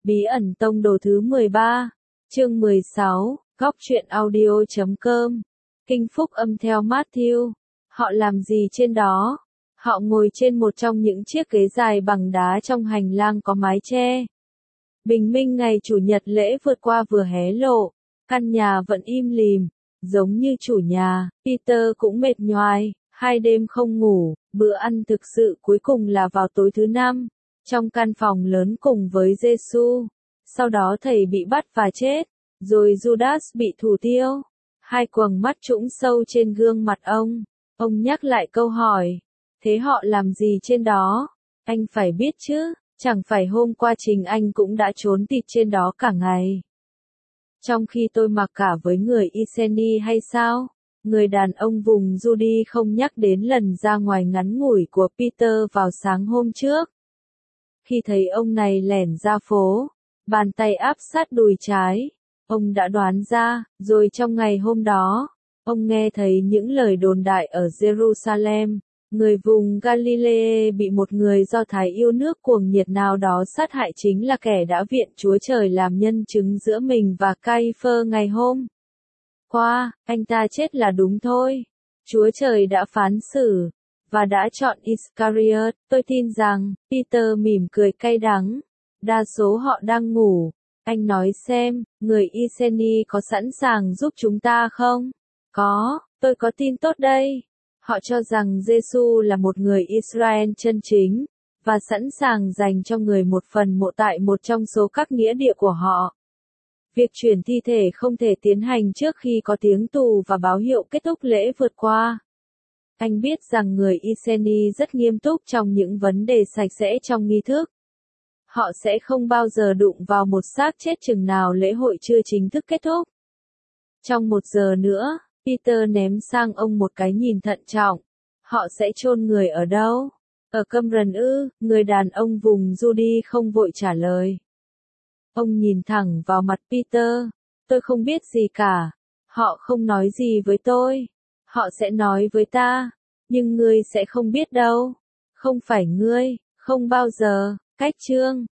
Bí ẩn tông đồ thứ 13, chương 16, góc truyện audio.com. Kinh phúc âm theo Matthew. Họ làm gì trên đó? Họ ngồi trên một trong những chiếc ghế dài bằng đá trong hành lang có mái che. Bình minh ngày Chủ nhật lễ vượt qua vừa hé lộ, căn nhà vẫn im lìm, giống như chủ nhà. Peter cũng mệt nhoài, 2 đêm không ngủ. Bữa ăn thực sự cuối cùng là vào tối thứ 5, trong căn phòng lớn cùng với Giêsu. Sau đó thầy bị bắt và chết, rồi Judas bị thủ tiêu. 2 quầng mắt trũng sâu trên gương mặt ông. Ông nhắc lại câu hỏi, thế họ làm gì trên đó? Anh phải biết chứ, chẳng phải hôm qua Trình Anh cũng đã trốn tịt trên đó cả ngày. Trong khi tôi mặc cả với người Iceni hay sao? Người đàn ông vùng Judy không nhắc đến lần ra ngoài ngắn ngủi của Peter vào sáng hôm trước. Khi thấy ông này lẻn ra phố, bàn tay áp sát đùi trái, ông đã đoán ra. Rồi trong ngày hôm đó, ông nghe thấy những lời đồn đại ở Jerusalem, người vùng Galilee bị một người Do Thái yêu nước cuồng nhiệt nào đó sát hại, chính là kẻ đã viện Chúa Trời làm nhân chứng giữa mình và Cai-phơ ngày hôm qua. Anh ta chết là đúng thôi. Chúa Trời đã phán xử và đã chọn Iscariot. Tôi tin rằng, Peter mỉm cười cay đắng. Đa số họ đang ngủ. Anh nói xem, người Iceni có sẵn sàng giúp chúng ta không? Có, tôi có tin tốt đây. Họ cho rằng Giêsu là một người Israel chân chính, và sẵn sàng dành cho người một phần mộ tại một trong số các nghĩa địa của họ. Việc chuyển thi thể không thể tiến hành trước khi có tiếng tù và báo hiệu kết thúc lễ vượt qua. Anh biết rằng người Iceni rất nghiêm túc trong những vấn đề sạch sẽ trong nghi thức. Họ sẽ không bao giờ đụng vào một xác chết chừng nào lễ hội chưa chính thức kết thúc. Trong 1 giờ nữa, Peter ném sang ông một cái nhìn thận trọng. Họ sẽ chôn người ở đâu? Ở Qumran ư? Người đàn ông vùng Judy không vội trả lời. Ông nhìn thẳng vào mặt Peter. Tôi không biết gì cả. Họ không nói gì với tôi. Họ sẽ nói với ta. Nhưng ngươi sẽ không biết đâu. Không phải ngươi, không bao giờ. Cách chương